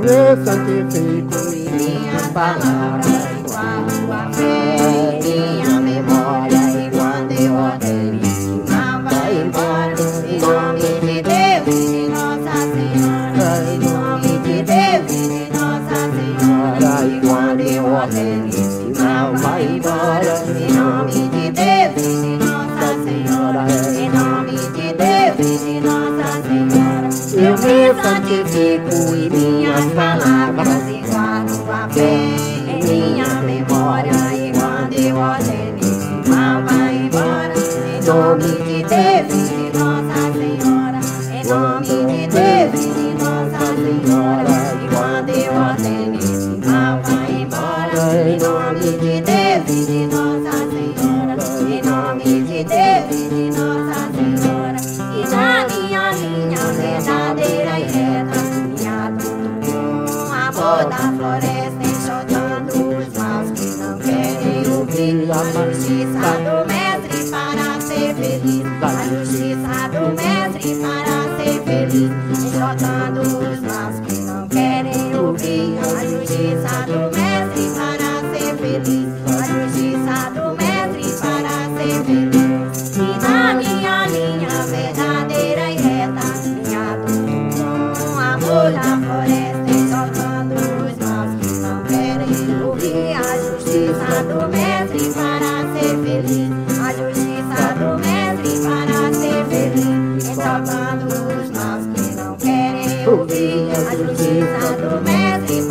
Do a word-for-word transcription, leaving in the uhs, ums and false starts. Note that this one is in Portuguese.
eu santifico e minhas palavras guardo a fé em minha memória. E quando eu ordeno, o mal vai embora. Em nome de Deus e de Nossa Senhora. Em nome de Deus e de Nossa Senhora. E quando eu ordeno, esse mal vai embora. Em nome de Deus e de Nossa Senhora. Em nome de Deus e de Nossa Senhora. Eu me santifico e minhas palavras e guardo a fé em minha memória. E quando eu ordeno, esse mal vai embora. Em nome de Deus e de Nossa Senhora. Em nome de Deus e de Nossa Senhora. E quando eu ordeno, esse mal vai embora. Em nome de Deus e de Nossa Senhora. Em nome de Deus e de Nossa Senhora. E na minha linha verdadeira e reta, caminhado com amor da floresta, enxotando os maus que não querem ouvir a justiça do mestre para ser feliz. A justiça do mestre para ser feliz, enxotando os maus que não querem ouvir a justiça do mestre para ser feliz. A justiça do mestre para ser feliz. E na minha linha verdadeira e reta, caminhado com amor da floresta, exaltando os maus que não querem ouvir a justiça do mestre para ser feliz. A justiça do mestre para ser feliz, exaltando os maus que não querem ouvir a justiça do mestre